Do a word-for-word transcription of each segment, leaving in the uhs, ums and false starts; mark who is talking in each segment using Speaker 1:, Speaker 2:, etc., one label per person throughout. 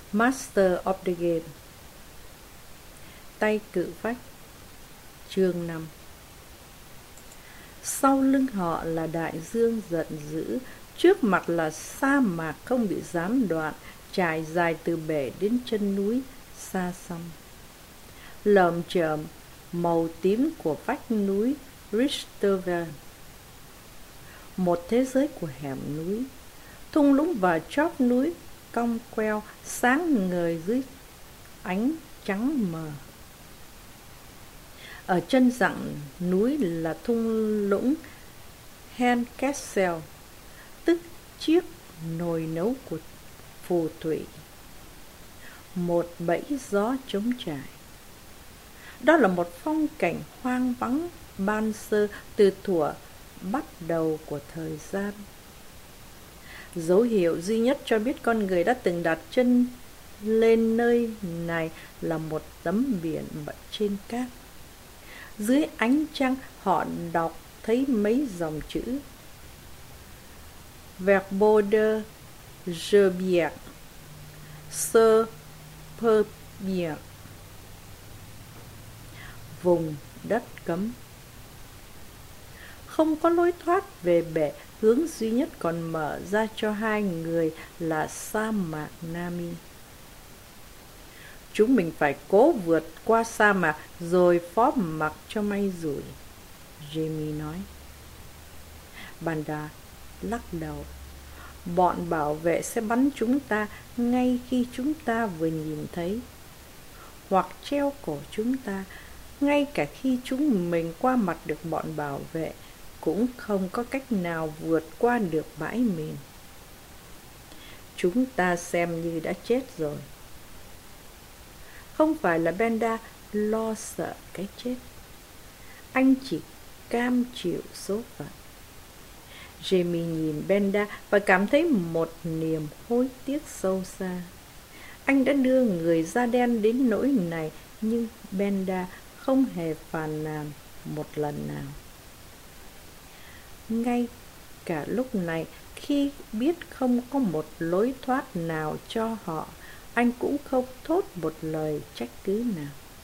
Speaker 1: Master of the Game. Tay cự phách. Chương năm. Sau lưng họ là đại dương giận dữ, trước mặt là sa mạc không bị gián đoạn, trải dài từ bể đến chân núi xa xăm. Lởm chởm màu tím của vách núi Richterville. Một thế giới của hẻm núi, thung lũng và chóp núi cong queo sáng ngời dưới ánh trắng mờ. Ở chân dặng núi là thung lũng Henkessel, tức chiếc nồi nấu của phù thủy. Một bẫy gió trống trải. Đó là một phong cảnh hoang vắng ban sơ từ thuở bắt đầu của thời gian. Dấu hiệu duy nhất cho biết con người đã từng đặt chân lên nơi này là một tấm biển bật trên cát. Dưới ánh trăng họ đọc thấy mấy dòng chữ: Verbode Gebier, Sơ Perbier, vùng đất cấm. Không có lối thoát về bể, hướng duy nhất còn mở ra cho hai người là sa mạc Nami. Chúng mình phải cố vượt qua sa mạc rồi phó mặc cho may rủi, Jamie nói. Banda lắc đầu. Bọn bảo vệ sẽ bắn chúng ta ngay khi chúng ta vừa nhìn thấy, hoặc treo cổ chúng ta. Ngay cả khi chúng mình qua mặt được bọn bảo vệ, cũng không có cách nào vượt qua được bãi mìn. Chúng ta xem như đã chết rồi. Không phải là Benda lo sợ cái chết, anh chỉ cam chịu số phận. Jamie nhìn Benda và cảm thấy một niềm hối tiếc sâu xa. Anh đã đưa người da đen đến nỗi này, nhưng Benda không hề phàn nàn một lần nào. Ngay cả lúc này, khi biết không có một lối thoát nào cho họ, anh cũng không thốt một lời trách cứ nào.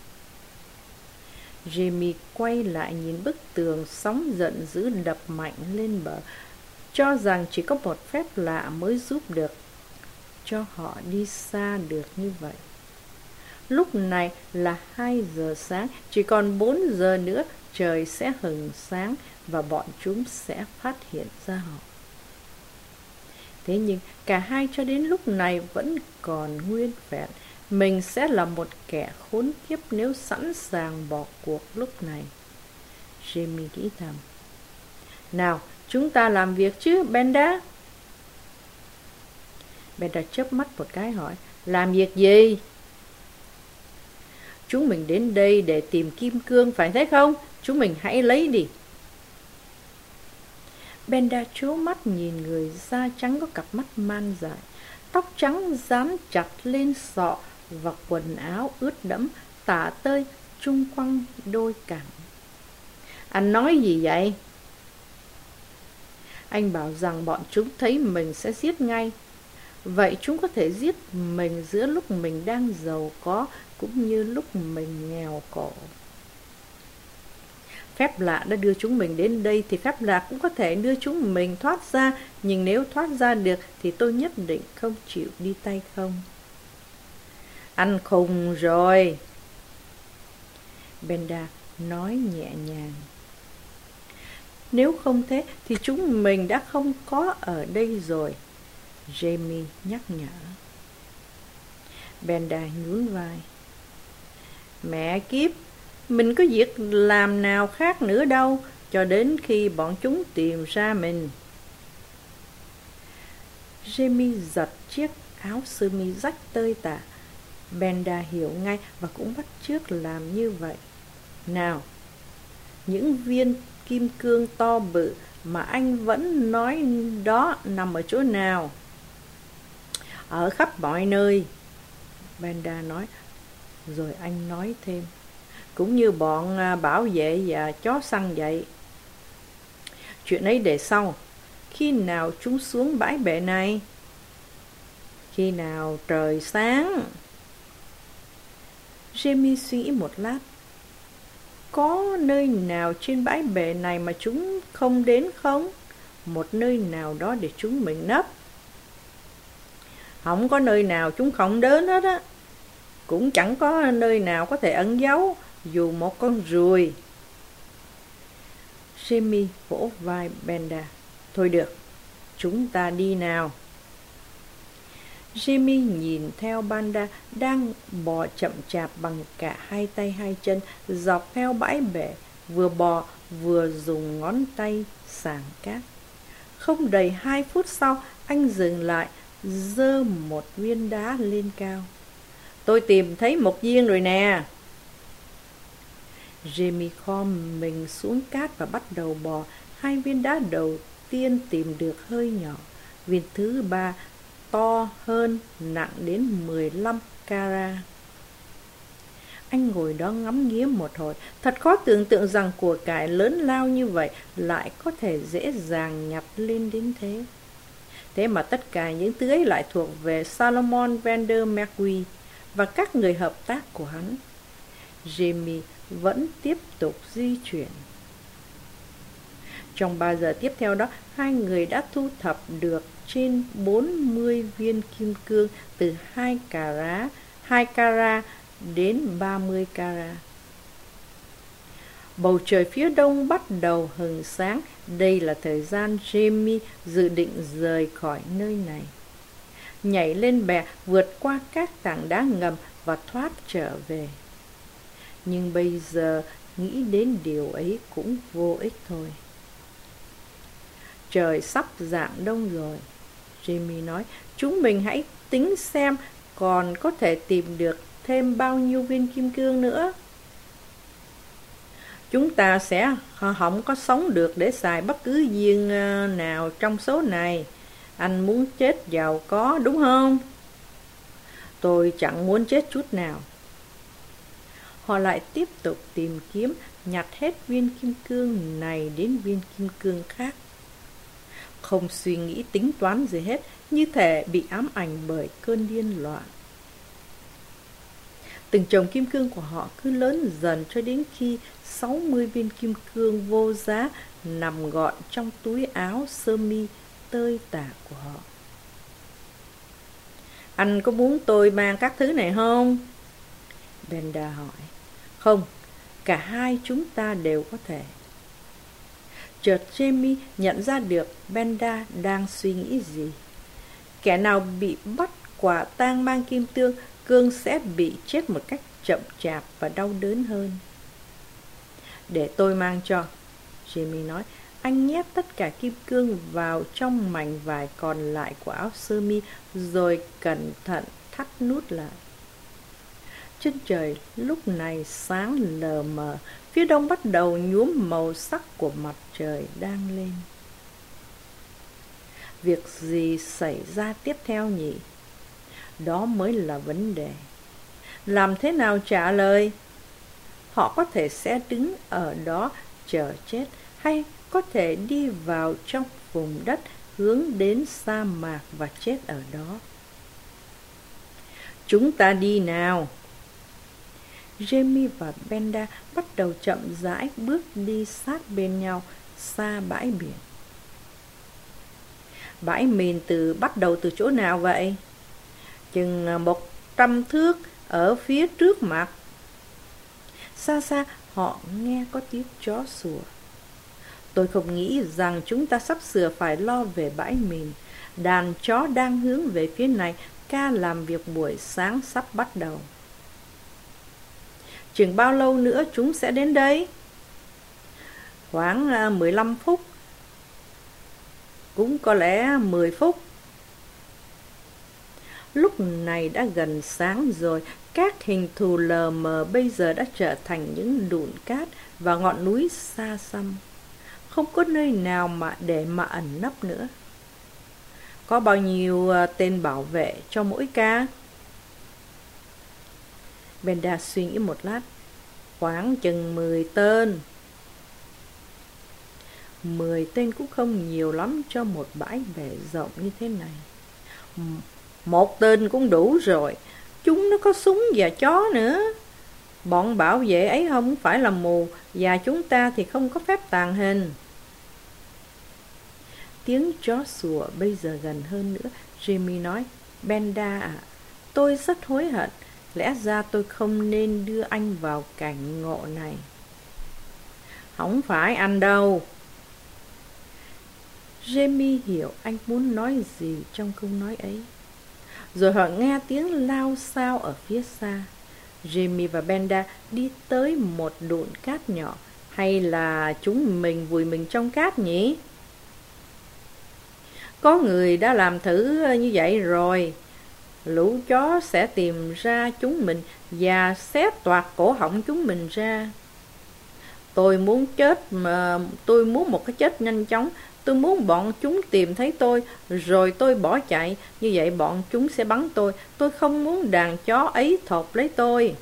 Speaker 1: Jamie quay lại nhìn bức tường, sóng giận dữ đập mạnh lên bờ, cho rằng chỉ có một phép lạ mới giúp được cho họ đi xa được như vậy. Lúc này là hai giờ sáng, chỉ còn bốn giờ nữa trời sẽ hừng sáng và bọn chúng sẽ phát hiện ra họ. Thế nhưng cả hai cho đến lúc này vẫn còn nguyên vẹn. Mình sẽ là một kẻ khốn kiếp nếu sẵn sàng bỏ cuộc lúc này, Jamie nghĩ thầm. Nào, chúng ta làm việc chứ, Benda? Benda chớp mắt một cái hỏi, làm việc gì? Chúng mình đến đây để tìm kim cương, phải thế không? Chúng mình hãy lấy đi. Benda trố mắt nhìn người da trắng có cặp mắt man dại, tóc trắng dán chặt lên sọ và quần áo ướt đẫm tả tơi chung quanh đôi cẳng. Anh nói gì vậy? Anh bảo rằng bọn chúng thấy mình sẽ giết ngay. Vậy chúng có thể giết mình giữa lúc mình đang giàu có cũng như lúc mình nghèo khổ. Phép lạ đã đưa chúng mình đến đây thì phép lạ cũng có thể đưa chúng mình thoát ra. Nhưng nếu thoát ra được thì tôi nhất định không chịu đi tay không. Anh khùng rồi, Benda nói nhẹ nhàng. Nếu không thế thì chúng mình đã không có ở đây rồi, Jamie nhắc nhở. Benda nhún vai. Mẹ kiếp, mình có việc làm nào khác nữa đâu, cho đến khi bọn chúng tìm ra mình. Jamie giật chiếc áo sơ mi rách tơi tả. Benda hiểu ngay và cũng bắt chước làm như vậy. Nào, những viên kim cương to bự mà anh vẫn nói đó nằm ở chỗ nào? Ở khắp mọi nơi, Benda nói. Rồi anh nói thêm, cũng như bọn bảo vệ và chó săn vậy. Chuyện ấy để sau. Khi nào chúng xuống bãi bể này? Khi nào trời sáng? Jamie suy nghĩ một lát. Có nơi nào trên bãi bể này mà chúng không đến không? Một nơi nào đó để chúng mình nấp. Không có nơi nào chúng không đến hết á. Cũng chẳng có nơi nào có thể ẩn giấu, dù một con ruồi. Jamie vỗ vai Benda. Thôi được, chúng ta đi nào. Jamie nhìn theo Benda đang bò chậm chạp bằng cả hai tay hai chân dọc theo bãi bể, vừa bò vừa dùng ngón tay sàng cát. Không đầy hai phút sau, anh dừng lại, giơ một viên đá lên cao. Tôi tìm thấy một viên rồi nè. Jamie khom mình xuống cát và bắt đầu bò. Hai viên đá đầu tiên tìm được hơi nhỏ. Viên thứ ba to hơn, nặng đến mười lăm carat. Anh ngồi đó ngắm nghía một hồi. Thật khó tưởng tượng rằng của cải lớn lao như vậy lại có thể dễ dàng nhặt lên đến thế. Thế mà tất cả những thứ ấy lại thuộc về Solomon Vander McGee và các người hợp tác của hắn. Jamie vẫn tiếp tục di chuyển. Trong ba giờ tiếp theo đó, hai người đã thu thập được trên bốn mươi viên kim cương từ hai carat, hai carat đến ba mươi carat. Bầu trời phía đông bắt đầu hừng sáng. Đây là thời gian Jamie dự định rời khỏi nơi này, nhảy lên bè, vượt qua các tảng đá ngầm và thoát trở về. Nhưng bây giờ nghĩ đến điều ấy cũng vô ích thôi. Trời sắp rạng đông rồi, Jamie nói. Chúng mình hãy tính xem còn có thể tìm được thêm bao nhiêu viên kim cương nữa. Chúng ta sẽ không có sống được để xài bất cứ viên nào trong số này. Anh muốn chết giàu có, đúng không? Tôi chẳng muốn chết chút nào. Họ lại tiếp tục tìm kiếm, nhặt hết viên kim cương này đến viên kim cương khác. Không suy nghĩ tính toán gì hết, như thể bị ám ảnh bởi cơn điên loạn. Từng chồng kim cương của họ cứ lớn dần cho đến khi sáu mươi viên kim cương vô giá nằm gọn trong túi áo sơ mi tơi tả của họ. Anh có muốn tôi mang các thứ này không? Benda hỏi. Không, cả hai chúng ta đều có thể. Chợt Jamie nhận ra được Benda đang suy nghĩ gì. Kẻ nào bị bắt quả tang mang kim cương cương sẽ bị chết một cách chậm chạp và đau đớn hơn. Để tôi mang cho, Jamie nói. Anh nhét tất cả kim cương vào trong mảnh vải còn lại của áo sơ mi rồi cẩn thận thắt nút lại. Chân trời lúc này sáng lờ mờ, phía đông bắt đầu nhuốm màu sắc của mặt trời đang lên. Việc gì xảy ra tiếp theo nhỉ? Đó mới là vấn đề. Làm thế nào trả lời? Họ có thể sẽ đứng ở đó chờ chết, hay có thể đi vào trong vùng đất hướng đến sa mạc và chết ở đó. Chúng ta đi nào. Jamie và Benda bắt đầu chậm rãi bước đi sát bên nhau, xa bãi biển. Bãi mìn từ bắt đầu từ chỗ nào vậy? Chừng một trăm thước ở phía trước mặt. Xa xa họ nghe có tiếng chó sủa. Tôi không nghĩ rằng chúng ta sắp sửa phải lo về bãi mìn. Đàn chó đang hướng về phía này, ca làm việc buổi sáng sắp bắt đầu. Chừng bao lâu nữa chúng sẽ đến đây? Khoảng mười lăm phút. Cũng có lẽ mười phút. Lúc này đã gần sáng rồi. Các hình thù lờ mờ bây giờ đã trở thành những đụn cát và ngọn núi xa xăm. Không có nơi nào mà để mà ẩn nấp nữa. Có bao nhiêu tên bảo vệ cho mỗi ca? Benda suy nghĩ một lát. Khoảng chừng mười tên. Mười tên cũng không nhiều lắm cho một bãi bể rộng như thế này. Một tên cũng đủ rồi. Chúng nó có súng và chó nữa. Bọn bảo vệ ấy không phải là mù, và chúng ta thì không có phép tàng hình. Tiếng chó sủa bây giờ gần hơn nữa. Jimmy nói, Benda à, tôi rất hối hận. Lẽ ra tôi không nên đưa anh vào cảnh ngộ này. Không phải anh đâu. Jamie hiểu anh muốn nói gì trong câu nói ấy. Rồi họ nghe tiếng lao xao ở phía xa. Jamie và Benda đi tới một đụn cát nhỏ. Hay là chúng mình vùi mình trong cát nhỉ? Có người đã làm thử như vậy rồi. Lũ chó sẽ tìm ra chúng mình và xé toạc cổ họng chúng mình ra. Tôi muốn chết mà tôi muốn một cái chết nhanh chóng. Tôi muốn bọn chúng tìm thấy tôi, rồi tôi bỏ chạy. Như vậy bọn chúng sẽ bắn tôi. Tôi không muốn đàn chó ấy thộp lấy tôi.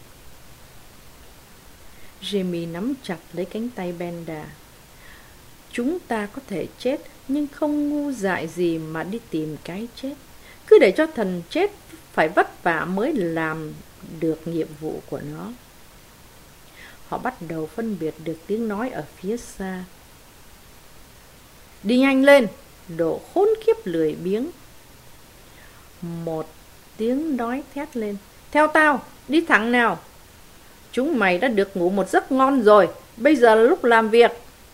Speaker 1: Jimmy nắm chặt lấy cánh tay Benda. Chúng ta có thể chết, nhưng không ngu dại gì mà đi tìm cái chết. Cứ để cho thần chết phải vất vả mới làm được nhiệm vụ của nó. Họ bắt đầu phân biệt được tiếng nói ở phía xa. Đi nhanh lên, đồ khốn kiếp lười biếng. Một tiếng nói thét lên. Theo tao, đi thẳng nào. Chúng mày đã được ngủ một giấc ngon rồi. Bây giờ là lúc làm việc.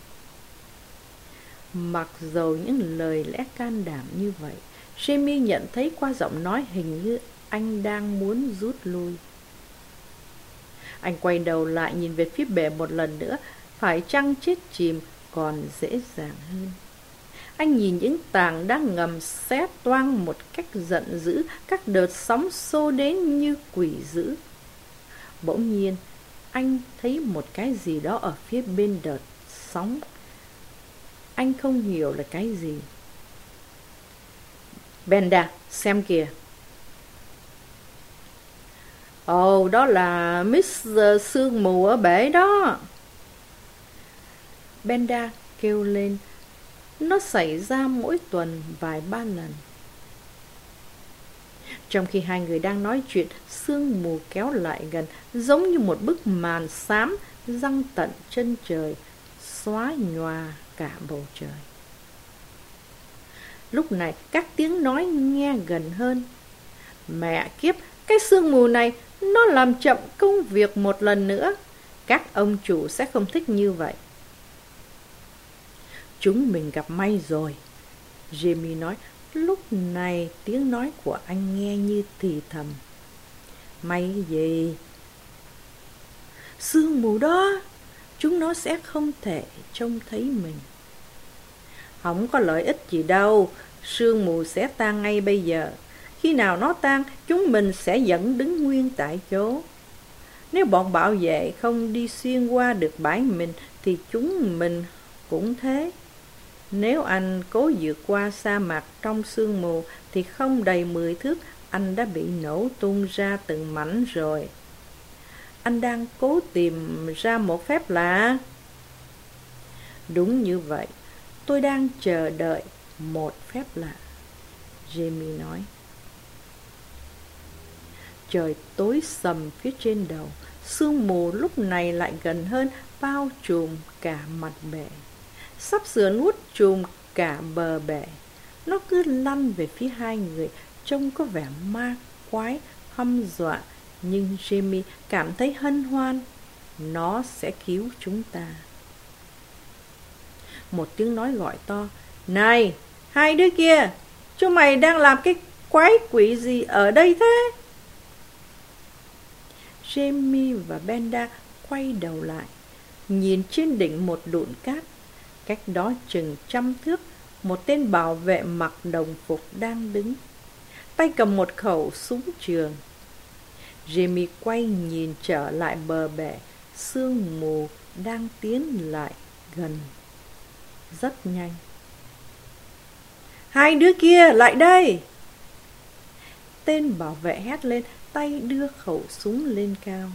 Speaker 1: Mặc dầu những lời lẽ can đảm như vậy, Jamie nhận thấy qua giọng nói hình như anh đang muốn rút lui. Anh quay đầu lại nhìn về phía bể một lần nữa. Phải chăng chết chìm còn dễ dàng hơn. Anh nhìn những tảng đá ngầm xé toang một cách giận dữ, các đợt sóng xô đến như quỷ dữ. Bỗng nhiên, anh thấy một cái gì đó ở phía bên đợt sóng. Anh không hiểu là cái gì. Benda, xem kìa. Ồ, oh, đó là Miss Sương Mù ở bể đó. Benda kêu lên. Nó xảy ra mỗi tuần vài ba lần. Trong khi hai người đang nói chuyện, sương mù kéo lại gần, giống như một bức màn xám giăng tận chân trời, xóa nhòa cả bầu trời. Lúc này các tiếng nói nghe gần hơn. Mẹ kiếp, cái sương mù này nó làm chậm công việc một lần nữa. Các ông chủ sẽ không thích như vậy. Chúng mình gặp may rồi, Jamie nói. Lúc này tiếng nói của anh nghe như thì thầm. May gì? Sương mù đó, chúng nó sẽ không thể trông thấy mình. Không có lợi ích gì đâu, sương mù sẽ tan ngay bây giờ. Khi nào nó tan, chúng mình sẽ vẫn đứng nguyên tại chỗ. Nếu bọn bảo vệ không đi xuyên qua được bãi mình, thì chúng mình cũng thế. Nếu anh cố vượt qua sa mạc trong sương mù, thì không đầy mười thước, anh đã bị nổ tung ra từng mảnh rồi. Anh đang cố tìm ra một phép lạ. Đúng như vậy, tôi đang chờ đợi một phép lạ, Jamie nói. Trời tối sầm phía trên đầu, sương mù lúc này lại gần hơn, bao trùm cả mặt bể, sắp sửa nuốt trùm cả bờ bể. Nó cứ lăn về phía hai người, trông có vẻ ma quái, hăm dọa, nhưng Jamie cảm thấy hân hoan. Nó sẽ cứu chúng ta. Một tiếng nói gọi to. Này, hai đứa kia, chúng mày đang làm cái quái quỷ gì ở đây thế? Jamie và Benda quay đầu lại, nhìn trên đỉnh một đụn cát. Cách đó chừng trăm thước, một tên bảo vệ mặc đồng phục đang đứng, tay cầm một khẩu súng trường. Jamie quay nhìn trở lại bờ bể, sương mù đang tiến lại gần, rất nhanh. Hai đứa kia, lại đây! Tên bảo vệ hét lên, tay đưa khẩu súng lên cao.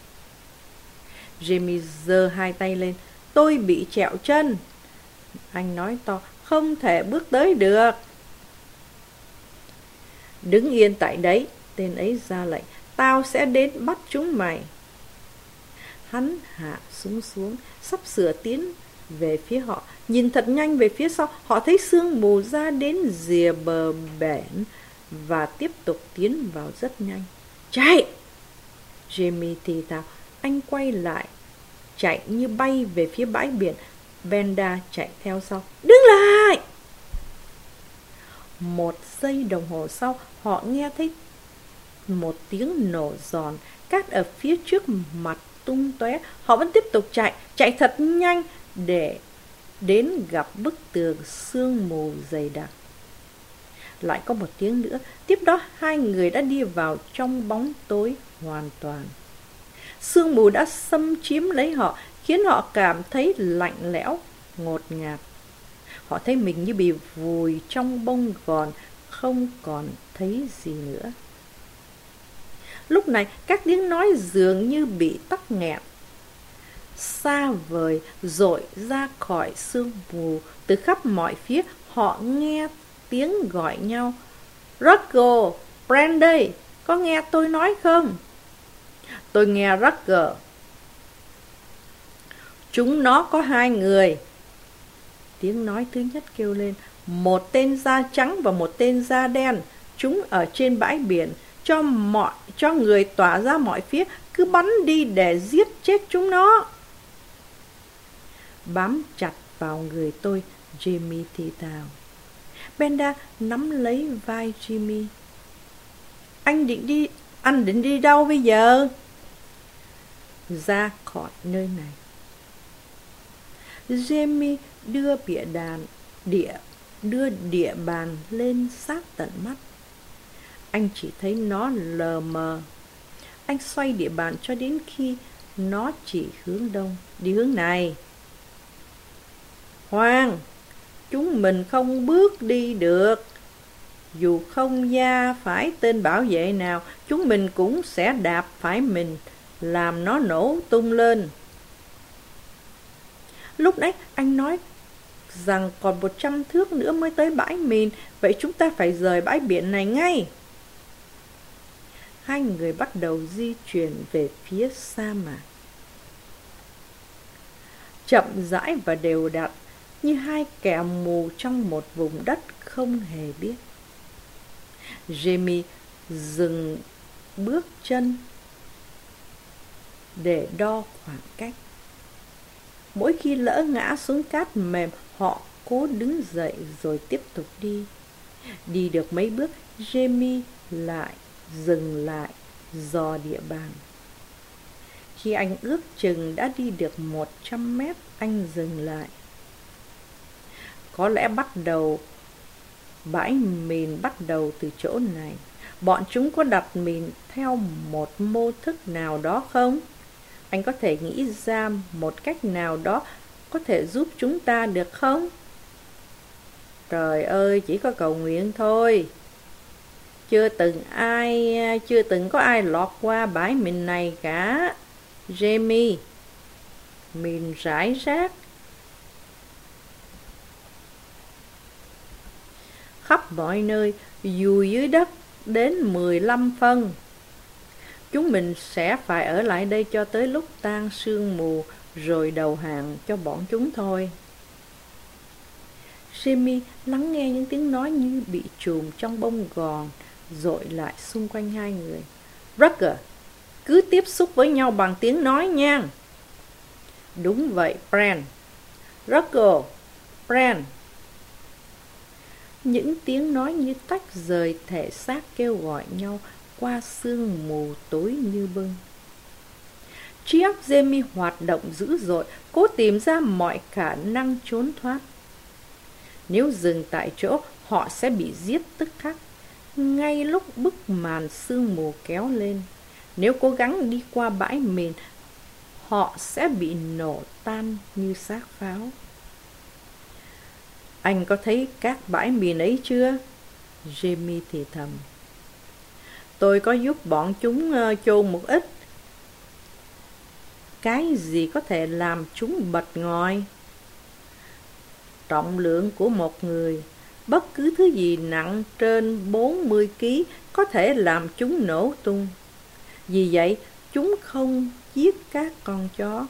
Speaker 1: Jamie giơ hai tay lên. Tôi bị trẹo chân. Anh nói to, không thể bước tới được. Đứng yên tại đấy, tên ấy ra lệnh. Tao sẽ đến bắt chúng mày. Hắn hạ súng xuống, sắp sửa tiến về phía họ. Nhìn thật nhanh về phía sau, họ thấy sương mù ra đến rìa bờ bẻn và tiếp tục tiến vào rất nhanh. Chạy! Jamie thì thào. Anh quay lại, chạy như bay về phía bãi biển. Benda chạy theo sau. Đứng lại! Một giây đồng hồ sau, họ nghe thấy một tiếng nổ giòn. Cát ở phía trước mặt tung tóe. Họ vẫn tiếp tục chạy, chạy thật nhanh để đến gặp bức tường sương mù dày đặc. Lại có một tiếng nữa. Tiếp đó hai người đã đi vào trong bóng tối hoàn toàn. Sương mù đã xâm chiếm lấy họ, khiến họ cảm thấy lạnh lẽo, ngột ngạt. Họ thấy mình như bị vùi trong bông gòn, không còn thấy gì nữa. Lúc này các tiếng nói dường như bị tắc nghẹn. Xa vời dội ra khỏi sương mù, từ khắp mọi phía họ nghe tiếng gọi nhau. Ruggles, Brandy, có nghe tôi nói không? Tôi nghe Ruggles. Chúng nó có hai người. Tiếng nói thứ nhất kêu lên. Một tên da trắng và một tên da đen. Chúng ở trên bãi biển. Cho mọi cho người tỏa ra mọi phía, cứ bắn đi để giết chết chúng nó. Bám chặt vào người tôi, Jimmy thì thào. Benda nắm lấy vai Jimmy. Anh định đi, anh định đi đâu bây giờ? Ra khỏi nơi này. Jimmy đưa bìa đàn, địa, đưa địa bàn lên sát tận mắt. Anh chỉ thấy nó lờ mờ. Anh xoay địa bàn cho đến khi nó chỉ hướng đông. Đi hướng này. Khoan, chúng mình không bước đi được. Dù không va phải tên bảo vệ nào, chúng mình cũng sẽ đạp phải mình, làm nó nổ tung lên. Lúc nãy anh nói rằng còn một trăm thước nữa mới tới bãi mìn. Vậy chúng ta phải rời bãi biển này ngay. Hai người bắt đầu di chuyển về phía sa mạc. Chậm rãi và đều đặn, như hai kẻ mù trong một vùng đất không hề biết. Jamie dừng bước chân để đo khoảng cách. Mỗi khi lỡ ngã xuống cát mềm, họ cố đứng dậy rồi tiếp tục đi. Đi được mấy bước, Jamie lại dừng lại, dò địa bàn. Khi anh ước chừng đã đi được một trăm mét, anh dừng lại. Có lẽ bắt đầu bãi mìn bắt đầu từ chỗ này. Bọn chúng có đặt mìn theo một mô thức nào đó không? Anh có thể nghĩ ra một cách nào đó có thể giúp chúng ta được không? Trời ơi, chỉ có cầu nguyện thôi. Chưa từng ai, chưa từng có ai lọt qua bãi mìn này cả, Jamie. Mìn rải rác khắp mọi nơi, dù dưới đất đến mười lăm phân. Chúng mình sẽ phải ở lại đây cho tới lúc tan sương mù, rồi đầu hàng cho bọn chúng thôi. Jimmy lắng nghe những tiếng nói như bị chùm trong bông gòn dội lại xung quanh hai người. Ruggles, cứ tiếp xúc với nhau bằng tiếng nói nha. Đúng vậy, Brent. Ruggles, Brent. Những tiếng nói như tách rời thể xác kêu gọi nhau qua sương mù tối như bưng. Trí óc Jamie hoạt động dữ dội, cố tìm ra mọi khả năng trốn thoát. Nếu dừng tại chỗ, họ sẽ bị giết tức khắc, ngay lúc bức màn sương mù kéo lên. Nếu cố gắng đi qua bãi mìn, họ sẽ bị nổ tan như xác pháo. Anh có thấy các bãi mìn ấy chưa? Jamie thì thầm. Tôi có giúp bọn chúng uh, chôn một ít. Cái gì có thể làm chúng bật ngòi? Trọng lượng của một người. Bất cứ thứ gì nặng trên bốn mươi ki lô gam có thể làm chúng nổ tung. Vì vậy, chúng không giết các con chó.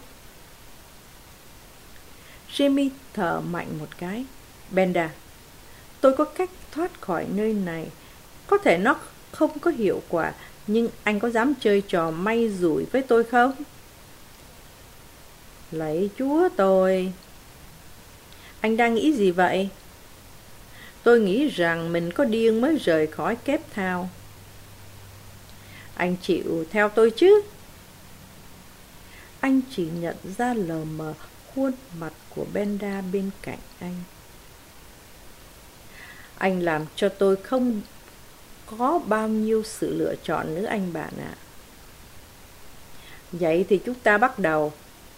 Speaker 1: Jamie thở mạnh một cái. Benda, tôi có cách thoát khỏi nơi này. Có thể nó không có hiệu quả, nhưng anh có dám chơi trò may rủi với tôi không? Lạy Chúa tôi! Anh đang nghĩ gì vậy? Tôi nghĩ rằng mình có điên mới rời khỏi Cape Town. Anh chịu theo tôi chứ? Anh chỉ nhận ra lờ mờ khuôn mặt của Benda bên cạnh anh. Anh làm cho tôi không có bao nhiêu sự lựa chọn nữa anh bạn ạ. Vậy thì chúng ta bắt đầu.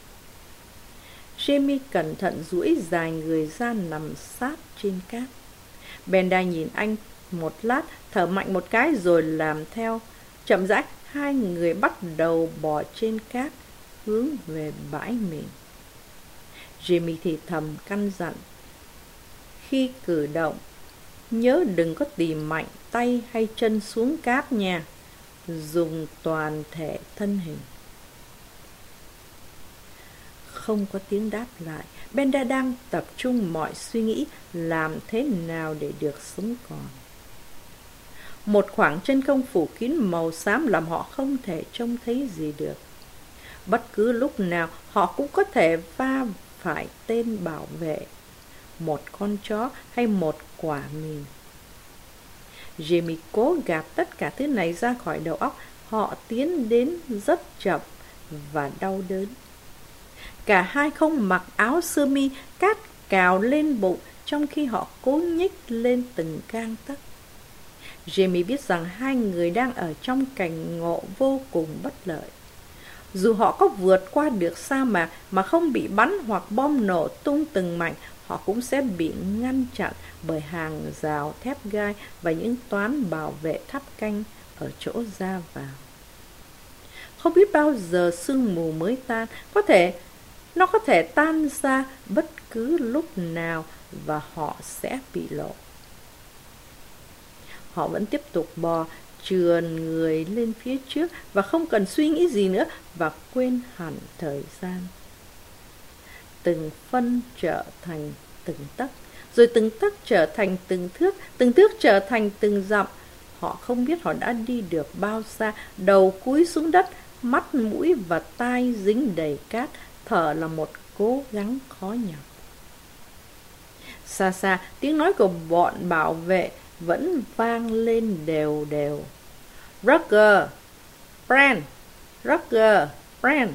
Speaker 1: Jamie cẩn thận duỗi dài người ra nằm sát trên cát. Benda nhìn anh một lát, thở mạnh một cái rồi làm theo. Chậm rãi, hai người bắt đầu bò trên cát, hướng về bãi mình. Jamie thì thầm căn dặn. Khi cử động, nhớ đừng có tì mạnh tay hay chân xuống cát nha. Dùng toàn thể thân hình. Không có tiếng đáp lại. Benda đang tập trung mọi suy nghĩ làm thế nào để được sống còn. Một khoảng chân không phủ kín màu xám làm họ không thể trông thấy gì được. Bất cứ lúc nào họ cũng có thể va phải tên bảo vệ, một con chó hay một quả mìn. Jamie cố gạt tất cả thứ này ra khỏi đầu óc. Họ tiến đến rất chậm và đau đớn. Cả hai không mặc áo sơ mi, cát cào lên bụng trong khi họ cố nhích lên từng gang tấc. Jamie biết rằng hai người đang ở trong cảnh ngộ vô cùng bất lợi. Dù họ có vượt qua được sa mạc mà không bị bắn hoặc bom nổ tung từng mảnh, họ cũng sẽ bị ngăn chặn bởi hàng rào thép gai và những toán bảo vệ tháp canh ở chỗ ra vào. Không biết bao giờ sương mù mới tan, có thể nó có thể tan ra bất cứ lúc nào và họ sẽ bị lộ. Họ vẫn tiếp tục bò, trườn người lên phía trước và không cần suy nghĩ gì nữa và quên hẳn thời gian. Từng phân trở thành từng tấc, rồi từng tấc trở thành từng thước, từng thước trở thành từng dặm. Họ không biết họ đã đi được bao xa, đầu cúi xuống đất, mắt, mũi và tai dính đầy cát, thở là một cố gắng khó nhọc. Xa xa, tiếng nói của bọn bảo vệ vẫn vang lên đều đều. Roger, Brand, Roger, Brand.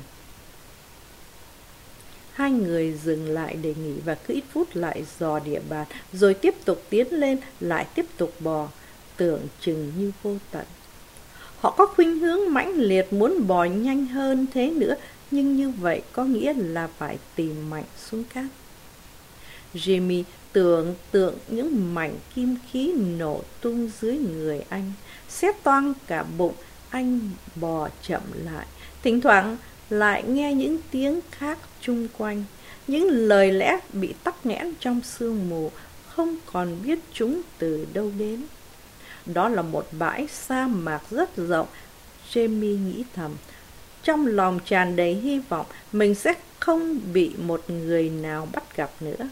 Speaker 1: Hai người dừng lại để nghỉ và cứ ít phút lại dò địa bàn, rồi tiếp tục tiến lên, lại tiếp tục bò, tưởng chừng như vô tận. Họ có khuynh hướng mãnh liệt muốn bò nhanh hơn thế nữa, nhưng như vậy có nghĩa là phải tìm mạnh xuống cát. Jamie tưởng tượng những mảnh kim khí nổ tung dưới người anh, xé toang cả bụng. Anh bò chậm lại, thỉnh thoảng lại nghe những tiếng khác chung quanh, những lời lẽ bị tắc nghẽn trong sương mù, không còn biết chúng từ đâu đến. Đó là một bãi sa mạc rất rộng. Jamie nghĩ thầm, trong lòng tràn đầy hy vọng mình sẽ không bị một người nào bắt gặp nữa.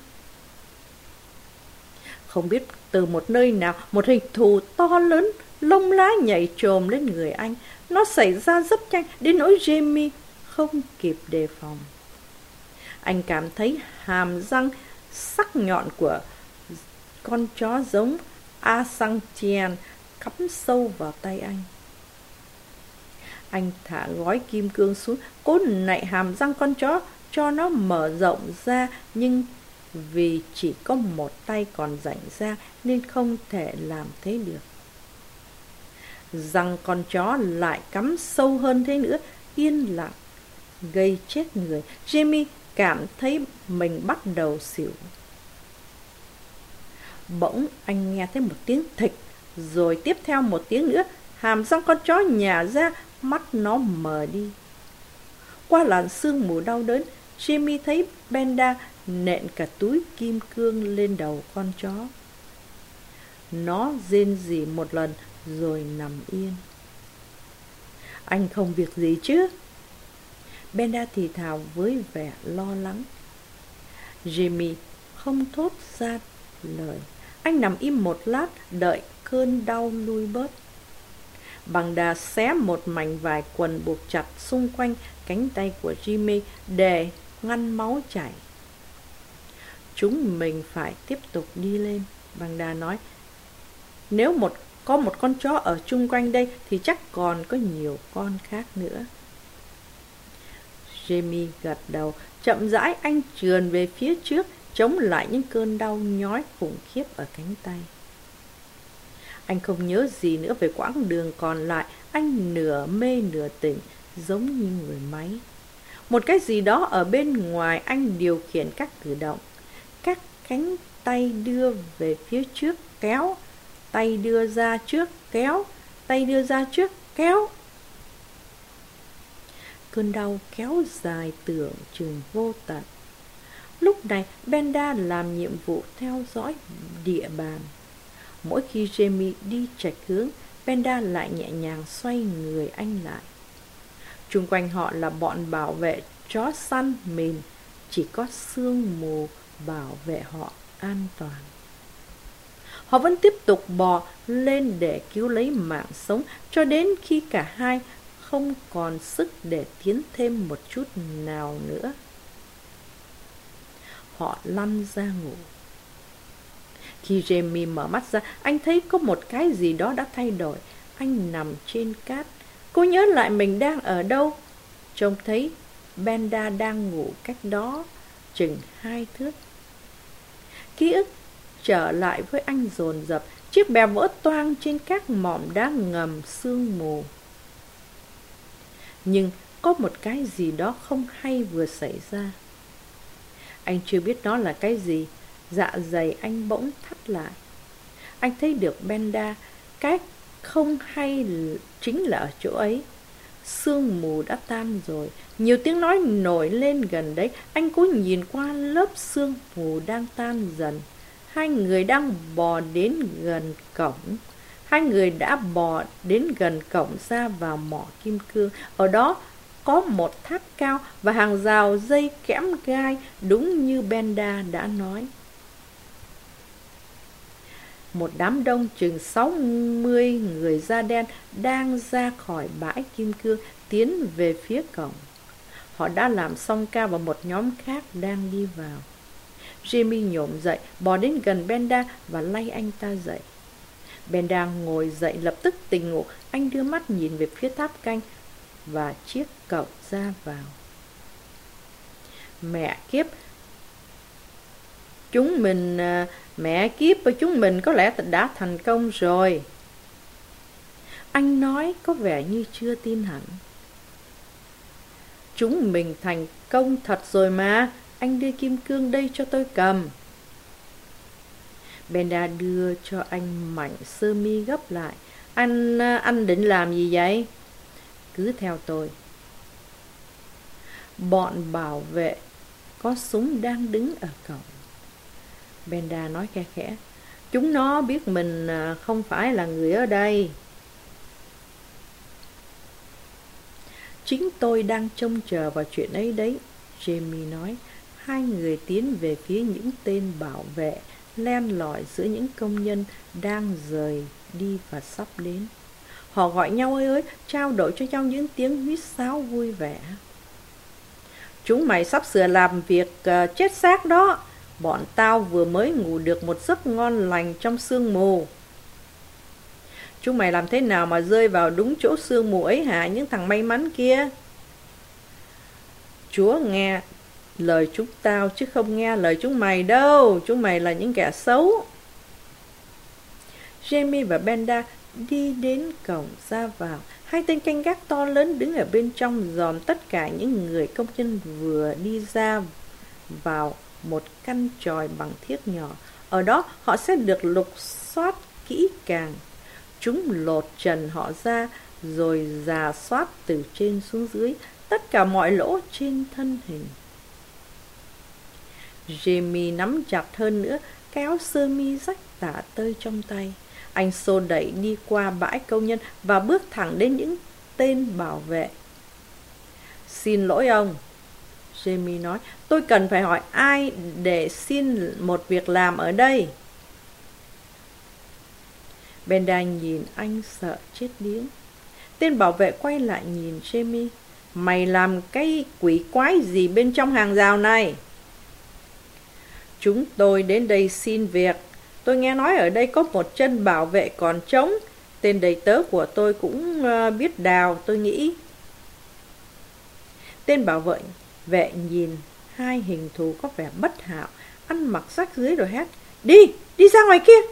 Speaker 1: Không biết từ một nơi nào, một hình thù to lớn, lông lá nhảy trồm lên người anh. Nó xảy ra rất nhanh đến nỗi Jamie không kịp đề phòng. Anh cảm thấy hàm răng sắc nhọn của con chó giống Assantian cắm sâu vào tay anh. Anh thả gói kim cương xuống, cố nạy hàm răng con chó cho nó mở rộng ra, nhưng vì chỉ có một tay còn rảnh ra nên không thể làm thế được. Răng con chó lại cắm sâu hơn thế nữa, yên lặng, gây chết người. Jamie cảm thấy mình bắt đầu xỉu. Bỗng anh nghe thấy một tiếng thịch, rồi tiếp theo một tiếng nữa, hàm răng con chó nhả ra, mắt nó mờ đi. Qua làn sương mù đau đớn, Jamie thấy Benda nện cả túi kim cương lên đầu con chó. Nó rên rỉ một lần rồi nằm yên. Anh không việc gì chứ? Benda thì thào với vẻ lo lắng. Jimmy không thốt ra lời. Anh nằm im một lát, đợi cơn đau lui bớt. Bằng đà xé một mảnh vải quần buộc chặt xung quanh cánh tay của Jimmy để ngăn máu chảy. Chúng mình phải tiếp tục đi lên, Bằng đà nói. Nếu một có một con chó ở chung quanh đây thì chắc còn có nhiều con khác nữa. Jamie gật đầu. Chậm rãi anh trườn về phía trước, chống lại những cơn đau nhói khủng khiếp ở cánh tay. Anh không nhớ gì nữa về quãng đường còn lại. Anh nửa mê nửa tỉnh, giống như người máy. Một cái gì đó ở bên ngoài anh điều khiển các cử động. Các cánh tay đưa về phía trước, kéo. Tay đưa ra trước, kéo. Tay đưa ra trước, kéo. Cơn đau kéo dài tưởng chừng vô tận. Lúc này, Benda làm nhiệm vụ theo dõi địa bàn. Mỗi khi Jamie đi chệch hướng, Benda lại nhẹ nhàng xoay người anh lại. Chung quanh họ là bọn bảo vệ chó săn mìn, chỉ có sương mù bảo vệ họ an toàn. Họ vẫn tiếp tục bò lên để cứu lấy mạng sống cho đến khi cả hai không còn sức để tiến thêm một chút nào nữa. Họ lăn ra ngủ. Khi Jamie mở mắt ra, anh thấy có một cái gì đó đã thay đổi. Anh nằm trên cát. Cô nhớ lại mình đang ở đâu. Trông thấy Benda đang ngủ cách đó chừng hai thước. Ký ức trở lại với anh dồn dập. Chiếc bè vỡ toang trên các mỏm đá ngầm sương mù. Nhưng có một cái gì đó không hay vừa xảy ra. Anh chưa biết nó là cái gì. Dạ dày anh bỗng thắt lại. Anh thấy được Benda. Cái không hay chính là ở chỗ ấy. Sương mù đã tan rồi. Nhiều tiếng nói nổi lên gần đấy. Anh cố nhìn qua lớp sương mù đang tan dần. Hai người đang bò đến gần cổng. Hai người đã bò đến gần cổng ra vào mỏ kim cương. Ở đó có một tháp cao và hàng rào dây kẽm gai, đúng như Benda đã nói. Một đám đông chừng sáu mươi người da đen đang ra khỏi bãi kim cương tiến về phía cổng. Họ đã làm xong ca và một nhóm khác đang đi vào. Jamie nhổm dậy, bò đến gần Benda và lay anh ta dậy. Benda ngồi dậy lập tức tỉnh ngủ. Anh đưa mắt nhìn về phía tháp canh và chiếc cổng ra vào. Mẹ kiếp, chúng mình, mẹ kiếp của chúng mình có lẽ đã thành công rồi. Anh nói có vẻ như chưa tin hẳn. Chúng mình thành công thật rồi mà. Anh đưa kim cương đây cho tôi cầm. Benda đưa cho anh mảnh sơ mi gấp lại. Anh, anh định làm gì vậy? Cứ theo tôi. Bọn bảo vệ có súng đang đứng ở cổng. Benda nói khe khẽ. Chúng nó biết mình không phải là người ở đây. Chính tôi đang trông chờ vào chuyện ấy đấy, Jamie nói. Hai người tiến về phía những tên bảo vệ, len lỏi giữa những công nhân đang rời đi và sắp đến. Họ gọi nhau ơi ơi, trao đổi cho nhau những tiếng huýt sáo vui vẻ. Chúng mày sắp sửa làm việc uh, chết xác đó. Bọn tao vừa mới ngủ được một giấc ngon lành trong sương mù. Chúng mày làm thế nào mà rơi vào đúng chỗ sương mù ấy hả, những thằng may mắn kia? Chúa nghe lời chúng tao chứ không nghe lời chúng mày đâu. Chúng mày là những kẻ xấu. Jamie và Benda đi đến cổng ra vào. Hai tên canh gác to lớn đứng ở bên trong dòm tất cả những người công nhân vừa đi ra vào một căn chòi bằng thiếc nhỏ. Ở đó họ sẽ được lục soát kỹ càng. Chúng lột trần họ ra rồi rà soát từ trên xuống dưới tất cả mọi lỗ trên thân hình. Jamie nắm chặt hơn nữa cái áo sơ mi rách tả tơi trong tay. Anh xô đẩy đi qua bãi công nhân và bước thẳng đến những tên bảo vệ. Xin lỗi ông, Jamie nói, tôi cần phải hỏi ai để xin một việc làm ở đây. Benda nhìn anh sợ chết điếng. Tên bảo vệ quay lại nhìn Jamie. Mày làm cái quỷ quái gì bên trong hàng rào này? Chúng tôi đến đây xin việc. Tôi nghe nói ở đây có một chân bảo vệ còn trống. Tên đầy tớ của tôi cũng uh, biết đào, tôi nghĩ. Tên bảo vệ vệ nhìn hai hình thù có vẻ bất hảo, ăn mặc rách rưới rồi hét. Đi, đi ra ngoài kia.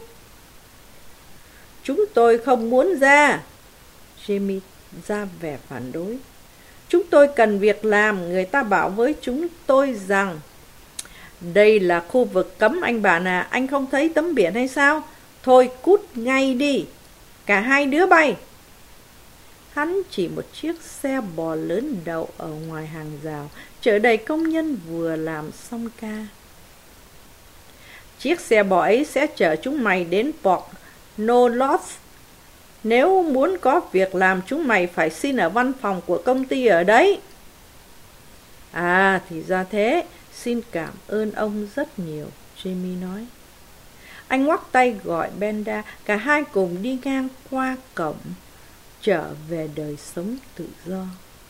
Speaker 1: Chúng tôi không muốn ra. Jamie ra vẻ phản đối. Chúng tôi cần việc làm. Người ta bảo với chúng tôi rằng đây là khu vực cấm anh bạn à. Anh không thấy tấm biển hay sao? Thôi cút ngay đi. Cả hai đứa bay. Hắn chỉ một chiếc xe bò lớn đậu ở ngoài hàng rào, chở đầy công nhân vừa làm xong ca. Chiếc xe bò ấy sẽ chở chúng mày đến Port Nolot. Nếu muốn có việc làm, chúng mày phải xin ở văn phòng của công ty ở đấy. À, thì ra thế. Xin cảm ơn ông rất nhiều, Jamie nói. Anh ngoắc tay gọi Benda. Cả hai cùng đi ngang qua cổng, trở về đời sống tự do.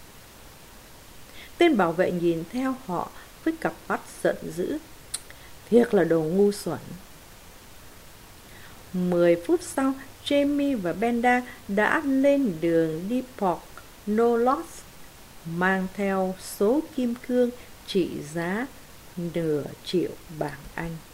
Speaker 1: Tên bảo vệ nhìn theo họ với cặp mắt giận dữ. Thiệt là đồ ngu xuẩn. Mười phút sau, Jamie và Benda đã lên đường đi Port Nolot, mang theo số kim cương trị giá nửa triệu bảng Anh.